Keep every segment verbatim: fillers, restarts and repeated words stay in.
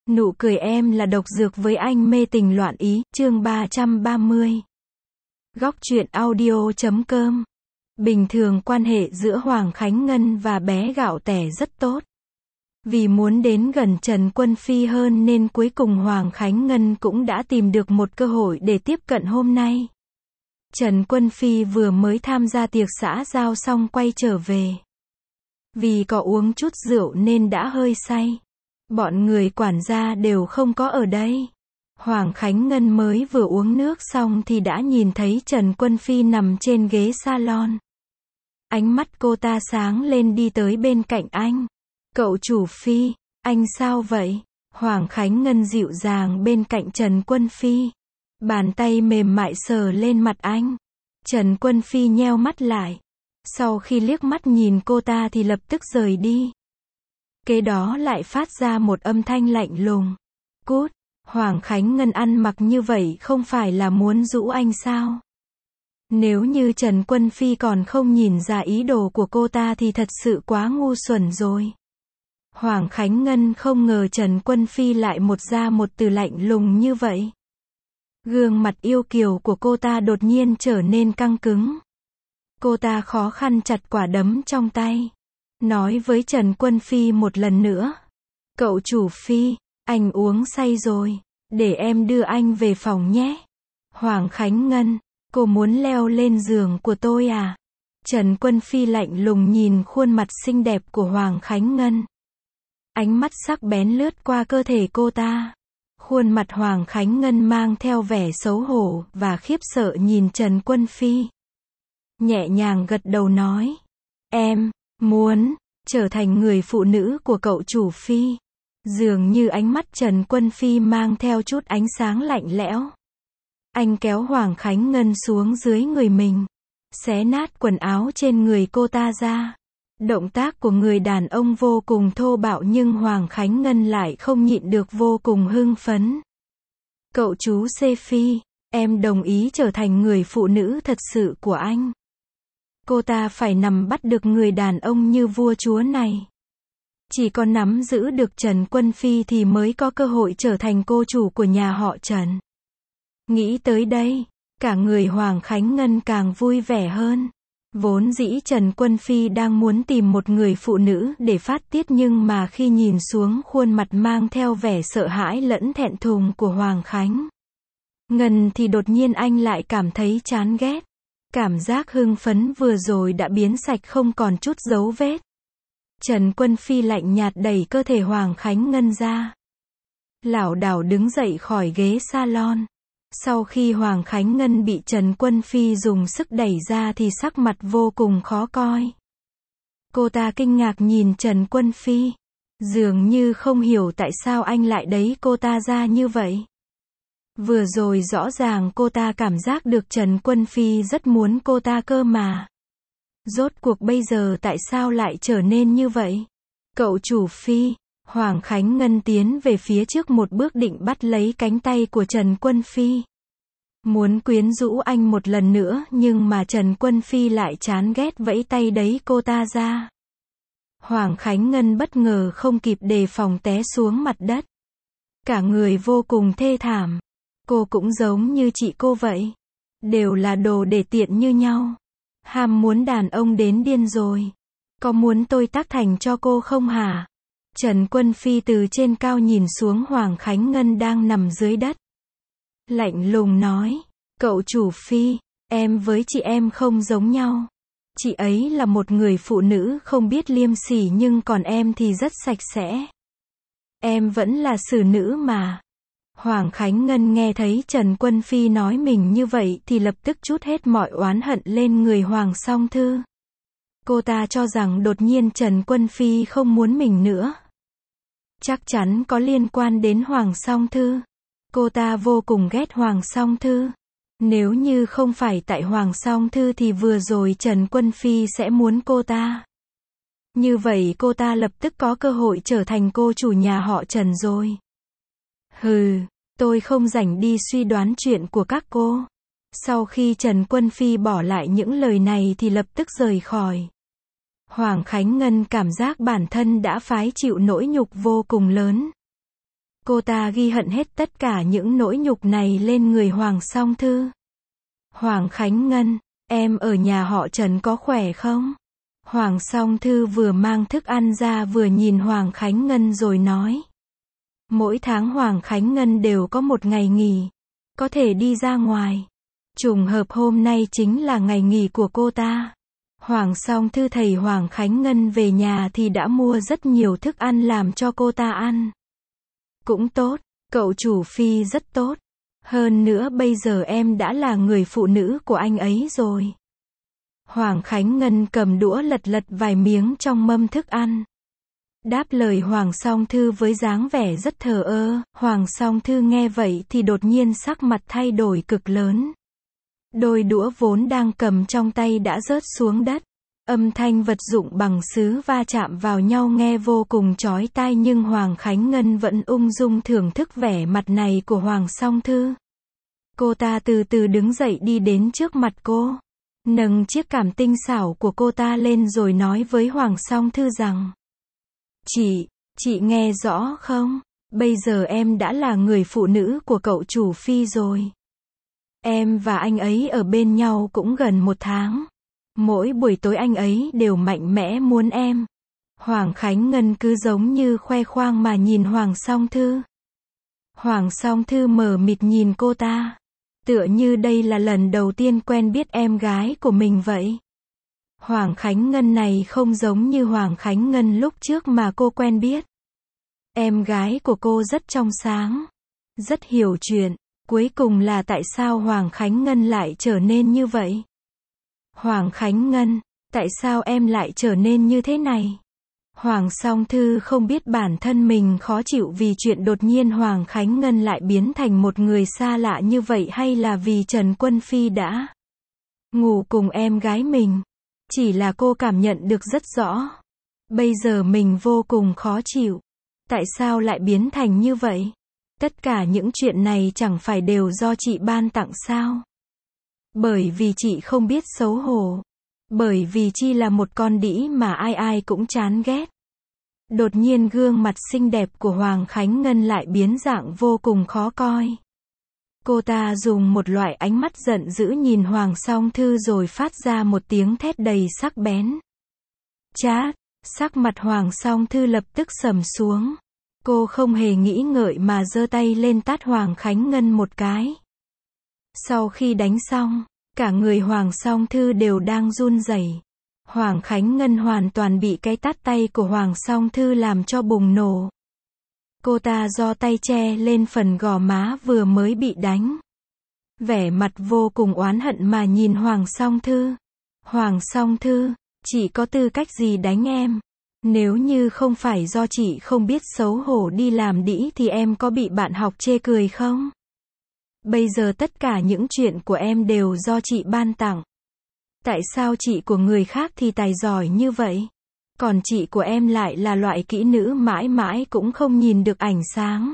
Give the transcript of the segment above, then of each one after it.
Nụ cười em là độc dược với anh mê tình loạn ý, chương ba trăm ba mươi. Góc truyện audio chấm com. Bình thường quan hệ giữa Hoàng Khánh Ngân và bé gạo tẻ rất tốt. Vì muốn đến gần Trần Quân Phi hơn nên cuối cùng Hoàng Khánh Ngân cũng đã tìm được một cơ hội để tiếp cận hôm nay. Trần Quân Phi vừa mới tham gia tiệc xã giao xong quay trở về. Vì có uống chút rượu nên đã hơi say. Bọn người quản gia đều không có ở đây. Hoàng Khánh Ngân mới vừa uống nước xong thì đã nhìn thấy Trần Quân Phi nằm trên ghế salon. Ánh mắt cô ta sáng lên đi tới bên cạnh anh. Cậu chủ Phi, anh sao vậy? Hoàng Khánh Ngân dịu dàng bên cạnh Trần Quân Phi. Bàn tay mềm mại sờ lên mặt anh. Trần Quân Phi nheo mắt lại. Sau khi liếc mắt nhìn cô ta thì lập tức rời đi. Kế đó lại phát ra một âm thanh lạnh lùng. Cút, Hoàng Khánh Ngân ăn mặc như vậy không phải là muốn giũ anh sao? Nếu như Trần Quân Phi còn không nhìn ra ý đồ của cô ta thì thật sự quá ngu xuẩn rồi. Hoàng Khánh Ngân không ngờ Trần Quân Phi lại một ra một từ lạnh lùng như vậy. Gương mặt yêu kiều của cô ta đột nhiên trở nên căng cứng. Cô ta khó khăn chặt quả đấm trong tay. Nói với Trần Quân Phi một lần nữa. Cậu chủ Phi, anh uống say rồi. Để em đưa anh về phòng nhé. Hoàng Khánh Ngân, cô muốn leo lên giường của tôi à? Trần Quân Phi lạnh lùng nhìn khuôn mặt xinh đẹp của Hoàng Khánh Ngân. Ánh mắt sắc bén lướt qua cơ thể cô ta. Khuôn mặt Hoàng Khánh Ngân mang theo vẻ xấu hổ và khiếp sợ nhìn Trần Quân Phi. Nhẹ nhàng gật đầu nói. Em muốn trở thành người phụ nữ của cậu chủ Phi. Dường như ánh mắt Trần Quân Phi mang theo chút ánh sáng lạnh lẽo. Anh kéo Hoàng Khánh Ngân xuống dưới người mình. Xé nát quần áo trên người cô ta ra. Động tác của người đàn ông vô cùng thô bạo nhưng Hoàng Khánh Ngân lại không nhịn được vô cùng hưng phấn. Cậu chú Xê Phi, em đồng ý trở thành người phụ nữ thật sự của anh. Cô ta phải nắm bắt được người đàn ông như vua chúa này. Chỉ có nắm giữ được Trần Quân Phi thì mới có cơ hội trở thành cô chủ của nhà họ Trần. Nghĩ tới đây, cả người Hoàng Khánh Ngân càng vui vẻ hơn. Vốn dĩ Trần Quân Phi đang muốn tìm một người phụ nữ để phát tiết nhưng mà khi nhìn xuống khuôn mặt mang theo vẻ sợ hãi lẫn thẹn thùng của Hoàng Khánh Ngân thì đột nhiên anh lại cảm thấy chán ghét. Cảm giác hưng phấn vừa rồi đã biến sạch không còn chút dấu vết. Trần Quân Phi lạnh nhạt đẩy cơ thể Hoàng Khánh Ngân ra. Lảo đảo đứng dậy khỏi ghế salon. Sau khi Hoàng Khánh Ngân bị Trần Quân Phi dùng sức đẩy ra thì sắc mặt vô cùng khó coi. Cô ta kinh ngạc nhìn Trần Quân Phi. Dường như không hiểu tại sao anh lại đẩy cô ta ra như vậy. Vừa rồi rõ ràng cô ta cảm giác được Trần Quân Phi rất muốn cô ta cơ mà. Rốt cuộc bây giờ tại sao lại trở nên như vậy? Cậu chủ Phi, Hoàng Khánh Ngân tiến về phía trước một bước định bắt lấy cánh tay của Trần Quân Phi. Muốn quyến rũ anh một lần nữa nhưng mà Trần Quân Phi lại chán ghét vẫy tay đẩy cô ta ra. Hoàng Khánh Ngân bất ngờ không kịp đề phòng té xuống mặt đất. Cả người vô cùng thê thảm. Cô cũng giống như chị cô vậy. Đều là đồ để tiện như nhau. Ham muốn đàn ông đến điên rồi. Có muốn tôi tác thành cho cô không hả? Trần Quân Phi từ trên cao nhìn xuống Hoàng Khánh Ngân đang nằm dưới đất. Lạnh lùng nói. Cậu chủ Phi, em với chị em không giống nhau. Chị ấy là một người phụ nữ không biết liêm sỉ nhưng còn em thì rất sạch sẽ. Em vẫn là xử nữ mà. Hoàng Khánh Ngân nghe thấy Trần Quân Phi nói mình như vậy thì lập tức trút hết mọi oán hận lên người Hoàng Song Thư. Cô ta cho rằng đột nhiên Trần Quân Phi không muốn mình nữa. Chắc chắn có liên quan đến Hoàng Song Thư. Cô ta vô cùng ghét Hoàng Song Thư. Nếu như không phải tại Hoàng Song Thư thì vừa rồi Trần Quân Phi sẽ muốn cô ta. Như vậy cô ta lập tức có cơ hội trở thành cô chủ nhà họ Trần rồi. Hừ, tôi không rảnh đi suy đoán chuyện của các cô. Sau khi Trần Quân Phi bỏ lại những lời này thì lập tức rời khỏi. Hoàng Khánh Ngân cảm giác bản thân đã phái chịu nỗi nhục vô cùng lớn. Cô ta ghi hận hết tất cả những nỗi nhục này lên người Hoàng Song Thư. Hoàng Khánh Ngân, em ở nhà họ Trần có khỏe không? Hoàng Song Thư vừa mang thức ăn ra vừa nhìn Hoàng Khánh Ngân rồi nói. Mỗi tháng Hoàng Khánh Ngân đều có một ngày nghỉ, có thể đi ra ngoài. Trùng hợp hôm nay chính là ngày nghỉ của cô ta. Hoàng Song Thư thấy Hoàng Khánh Ngân về nhà thì đã mua rất nhiều thức ăn làm cho cô ta ăn. Cũng tốt, cậu chủ Phi rất tốt. Hơn nữa bây giờ em đã là người phụ nữ của anh ấy rồi. Hoàng Khánh Ngân cầm đũa lật lật vài miếng trong mâm thức ăn. Đáp lời Hoàng Song Thư với dáng vẻ rất thờ ơ. Hoàng Song Thư nghe vậy thì đột nhiên sắc mặt thay đổi cực lớn. Đôi đũa vốn đang cầm trong tay đã rớt xuống đất. Âm thanh vật dụng bằng sứ va chạm vào nhau nghe vô cùng chói tai, nhưng Hoàng Khánh Ngân vẫn ung dung thưởng thức vẻ mặt này của Hoàng Song Thư. Cô ta từ từ đứng dậy đi đến trước mặt cô, nâng chiếc cảm tinh xảo của cô ta lên rồi nói với Hoàng Song Thư rằng: Chị, chị nghe rõ không? Bây giờ em đã là người phụ nữ của cậu chủ Phi rồi. Em và anh ấy ở bên nhau cũng gần một tháng. Mỗi buổi tối anh ấy đều mạnh mẽ muốn em. Hoàng Khánh Ngân cứ giống như khoe khoang mà nhìn Hoàng Song Thư. Hoàng Song Thư mờ mịt nhìn cô ta. Tựa như đây là lần đầu tiên quen biết em gái của mình vậy. Hoàng Khánh Ngân này không giống như Hoàng Khánh Ngân lúc trước mà cô quen biết. Em gái của cô rất trong sáng, rất hiểu chuyện. Cuối cùng là tại sao Hoàng Khánh Ngân lại trở nên như vậy? Hoàng Khánh Ngân, tại sao em lại trở nên như thế này? Hoàng Song Thư không biết bản thân mình khó chịu vì chuyện đột nhiên Hoàng Khánh Ngân lại biến thành một người xa lạ như vậy, hay là vì Trần Quân Phi đã ngủ cùng em gái mình. Chỉ là cô cảm nhận được rất rõ. Bây giờ mình vô cùng khó chịu. Tại sao lại biến thành như vậy? Tất cả những chuyện này chẳng phải đều do chị ban tặng sao? Bởi vì chị không biết xấu hổ. Bởi vì chi là một con đĩ mà ai ai cũng chán ghét. Đột nhiên gương mặt xinh đẹp của Hoàng Khánh Ngân lại biến dạng vô cùng khó coi. Cô ta dùng một loại ánh mắt giận dữ nhìn Hoàng Song Thư rồi phát ra một tiếng thét đầy sắc bén. Chát, sắc mặt Hoàng Song Thư lập tức sầm xuống. Cô không hề nghĩ ngợi mà giơ tay lên tát Hoàng Khánh Ngân một cái. Sau khi đánh xong, cả người Hoàng Song Thư đều đang run rẩy. Hoàng Khánh Ngân hoàn toàn bị cái tát tay của Hoàng Song Thư làm cho bùng nổ. Cô ta giơ tay che lên phần gò má vừa mới bị đánh. Vẻ mặt vô cùng oán hận mà nhìn Hoàng Song Thư. Hoàng Song Thư, chị có tư cách gì đánh em? Nếu như không phải do chị không biết xấu hổ đi làm đĩ thì em có bị bạn học chê cười không? Bây giờ tất cả những chuyện của em đều do chị ban tặng. Tại sao chị của người khác thì tài giỏi như vậy? Còn chị của em lại là loại kỹ nữ mãi mãi cũng không nhìn được ánh sáng.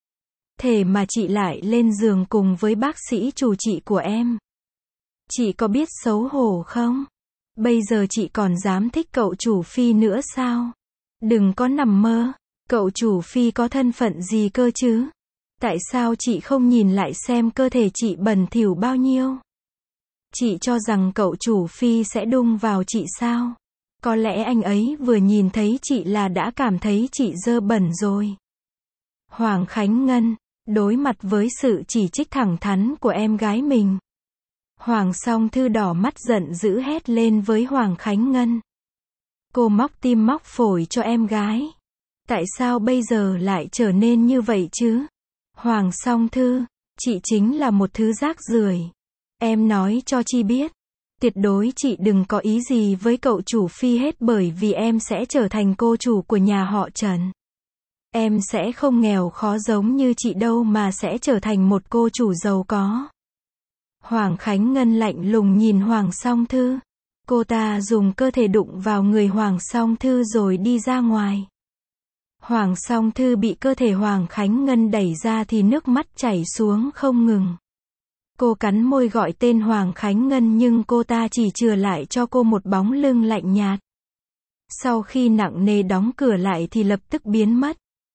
Thế mà chị lại lên giường cùng với bác sĩ chủ trị của em. Chị có biết xấu hổ không? Bây giờ chị còn dám thích cậu chủ Phi nữa sao? Đừng có nằm mơ. Cậu chủ Phi có thân phận gì cơ chứ? Tại sao chị không nhìn lại xem cơ thể chị bẩn thỉu bao nhiêu? Chị cho rằng cậu chủ Phi sẽ đung vào chị sao? Có lẽ anh ấy vừa nhìn thấy chị là đã cảm thấy chị dơ bẩn rồi. Hoàng Khánh Ngân, đối mặt với sự chỉ trích thẳng thắn của em gái mình, Hoàng Song Thư đỏ mắt giận dữ hét lên với Hoàng Khánh Ngân. Cô móc tim móc phổi cho em gái. Tại sao bây giờ lại trở nên như vậy chứ? Hoàng Song Thư, chị chính là một thứ rác rưởi. Em nói cho chị biết. Tuyệt đối chị đừng có ý gì với cậu chủ Phi hết, bởi vì em sẽ trở thành cô chủ của nhà họ Trần. Em sẽ không nghèo khó giống như chị đâu mà sẽ trở thành một cô chủ giàu có. Hoàng Khánh Ngân lạnh lùng nhìn Hoàng Song Thư. Cô ta dùng cơ thể đụng vào người Hoàng Song Thư rồi đi ra ngoài. Hoàng Song Thư bị cơ thể Hoàng Khánh Ngân đẩy ra thì nước mắt chảy xuống không ngừng. Cô cắn môi gọi tên Hoàng Khánh Ngân nhưng cô ta chỉ chừa lại cho cô một bóng lưng lạnh nhạt. Sau khi nặng nề đóng cửa lại thì lập tức biến mất.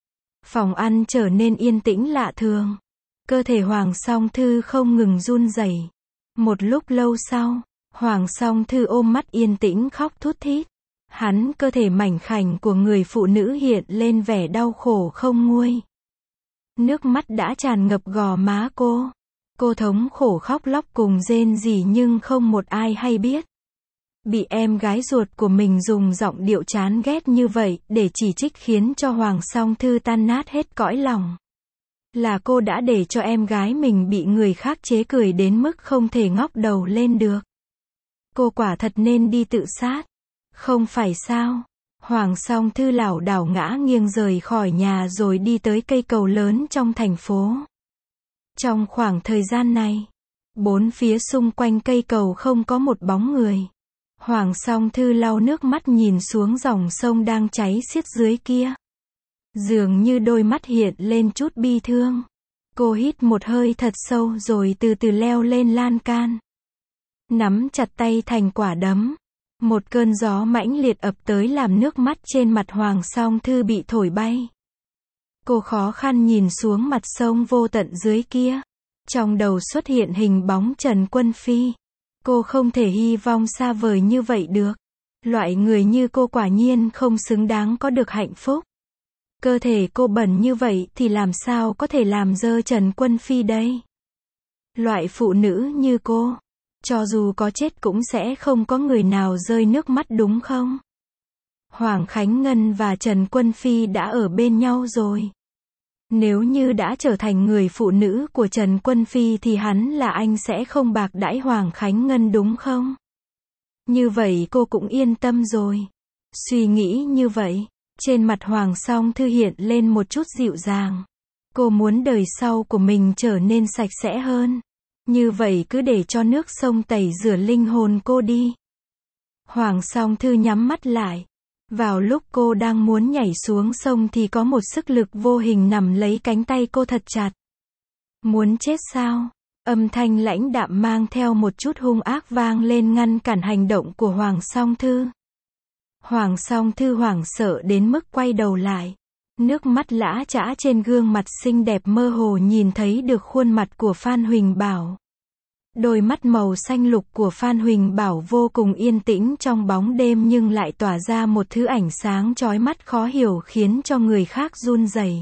Phòng ăn trở nên yên tĩnh lạ thường. Cơ thể Hoàng Song Thư không ngừng run rẩy. Một lúc lâu sau, Hoàng Song Thư ôm mắt yên tĩnh khóc thút thít. Hắn, cơ thể mảnh khảnh của người phụ nữ hiện lên vẻ đau khổ không nguôi. Nước mắt đã tràn ngập gò má cô. Cô thống khổ khóc lóc cùng rên rỉ nhưng không một ai hay biết. Bị em gái ruột của mình dùng giọng điệu chán ghét như vậy để chỉ trích khiến cho Hoàng Song Thư tan nát hết cõi lòng. Là cô đã để cho em gái mình bị người khác chế cười đến mức không thể ngóc đầu lên được. Cô quả thật nên đi tự sát. Không phải sao? Hoàng Song Thư lảo đảo ngã nghiêng rời khỏi nhà rồi đi tới cây cầu lớn trong thành phố. Trong khoảng thời gian này, bốn phía xung quanh cây cầu không có một bóng người. Hoàng Song Thư lau nước mắt nhìn xuống dòng sông đang cháy xiết dưới kia. Dường như đôi mắt hiện lên chút bi thương. Cô hít một hơi thật sâu rồi từ từ leo lên lan can. Nắm chặt tay thành quả đấm. Một cơn gió mãnh liệt ập tới làm nước mắt trên mặt Hoàng Song Thư bị thổi bay. Cô khó khăn nhìn xuống mặt sông vô tận dưới kia. Trong đầu xuất hiện hình bóng Trần Quân Phi. Cô không thể hy vọng xa vời như vậy được. Loại người như cô quả nhiên không xứng đáng có được hạnh phúc. Cơ thể cô bẩn như vậy thì làm sao có thể làm dơ Trần Quân Phi đây? Loại phụ nữ như cô, cho dù có chết cũng sẽ không có người nào rơi nước mắt đúng không? Hoàng Khánh Ngân và Trần Quân Phi đã ở bên nhau rồi. Nếu như đã trở thành người phụ nữ của Trần Quân Phi thì hắn là anh sẽ không bạc đãi Hoàng Khánh Ngân đúng không? Như vậy cô cũng yên tâm rồi. Suy nghĩ như vậy, trên mặt Hoàng Song Thư hiện lên một chút dịu dàng. Cô muốn đời sau của mình trở nên sạch sẽ hơn. Như vậy cứ để cho nước sông tẩy rửa linh hồn cô đi. Hoàng Song Thư nhắm mắt lại. Vào lúc cô đang muốn nhảy xuống sông thì có một sức lực vô hình nắm lấy cánh tay cô thật chặt. Muốn chết sao? Âm thanh lãnh đạm mang theo một chút hung ác vang lên ngăn cản hành động của Hoàng Song Thư. Hoàng Song Thư hoảng sợ đến mức quay đầu lại. Nước mắt lã chã trên gương mặt xinh đẹp mơ hồ nhìn thấy được khuôn mặt của Phan Huỳnh Bảo. Đôi mắt màu xanh lục của Phan Huỳnh Bảo vô cùng yên tĩnh trong bóng đêm nhưng lại tỏa ra một thứ ánh sáng chói mắt khó hiểu khiến cho người khác run rẩy.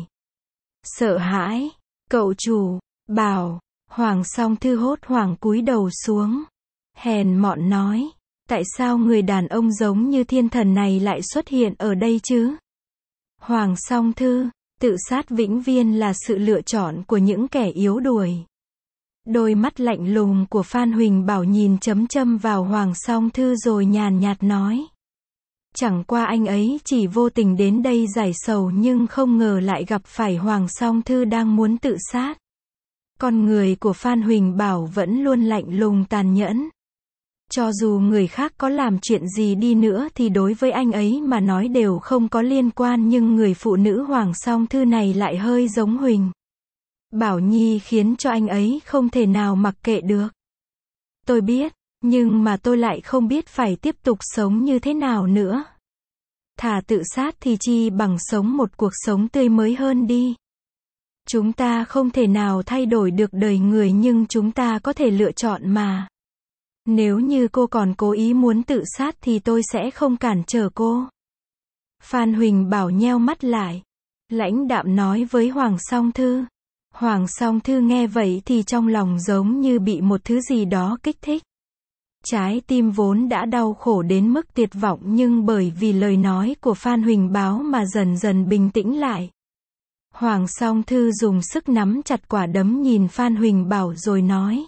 Sợ hãi, cậu chủ, Bảo, Hoàng Song Thư hốt hoảng cúi đầu xuống. Hèn mọn nói, tại sao người đàn ông giống như thiên thần này lại xuất hiện ở đây chứ? Hoàng Song Thư, tự sát vĩnh viễn là sự lựa chọn của những kẻ yếu đuối. Đôi mắt lạnh lùng của Phan Huỳnh Bảo nhìn chấm châm vào Hoàng Song Thư rồi nhàn nhạt nói. Chẳng qua anh ấy chỉ vô tình đến đây giải sầu nhưng không ngờ lại gặp phải Hoàng Song Thư đang muốn tự sát. Con người của Phan Huỳnh Bảo vẫn luôn lạnh lùng tàn nhẫn. Cho dù người khác có làm chuyện gì đi nữa thì đối với anh ấy mà nói đều không có liên quan nhưng người phụ nữ Hoàng Song Thư này lại hơi giống Huỳnh Bảo Nhi khiến cho anh ấy không thể nào mặc kệ được. Tôi biết, nhưng mà tôi lại không biết phải tiếp tục sống như thế nào nữa. Thà tự sát thì chi bằng sống một cuộc sống tươi mới hơn đi. Chúng ta không thể nào thay đổi được đời người nhưng chúng ta có thể lựa chọn mà. Nếu như cô còn cố ý muốn tự sát thì tôi sẽ không cản trở cô. Phan Huỳnh Bảo nheo mắt lại. Lãnh đạm nói với Hoàng Song Thư. Hoàng Song Thư nghe vậy thì trong lòng giống như bị một thứ gì đó kích thích. Trái tim vốn đã đau khổ đến mức tuyệt vọng nhưng bởi vì lời nói của Phan Huỳnh Bảo mà dần dần bình tĩnh lại. Hoàng Song Thư dùng sức nắm chặt quả đấm nhìn Phan Huỳnh Bảo rồi nói.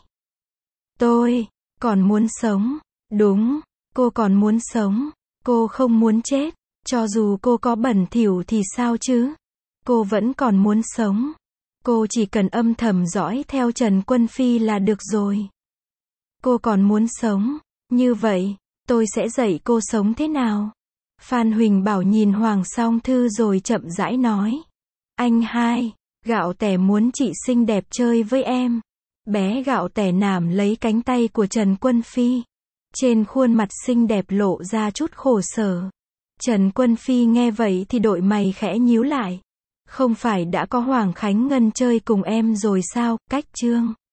Tôi còn muốn sống. Đúng, cô còn muốn sống. Cô không muốn chết. Cho dù cô có bẩn thỉu thì sao chứ? Cô vẫn còn muốn sống. Cô chỉ cần âm thầm dõi theo Trần Quân Phi là được rồi. Cô còn muốn sống. Như vậy, tôi sẽ dạy cô sống thế nào? Phan Huỳnh Bảo nhìn Hoàng Song Thư rồi chậm rãi nói. Anh hai, gạo tẻ muốn chị xinh đẹp chơi với em. Bé gạo tẻ nắm lấy cánh tay của Trần Quân Phi. Trên khuôn mặt xinh đẹp lộ ra chút khổ sở. Trần Quân Phi nghe vậy thì đội mày khẽ nhíu lại. Không phải đã có Hoàng Khánh Ngân chơi cùng em rồi sao, cách chương.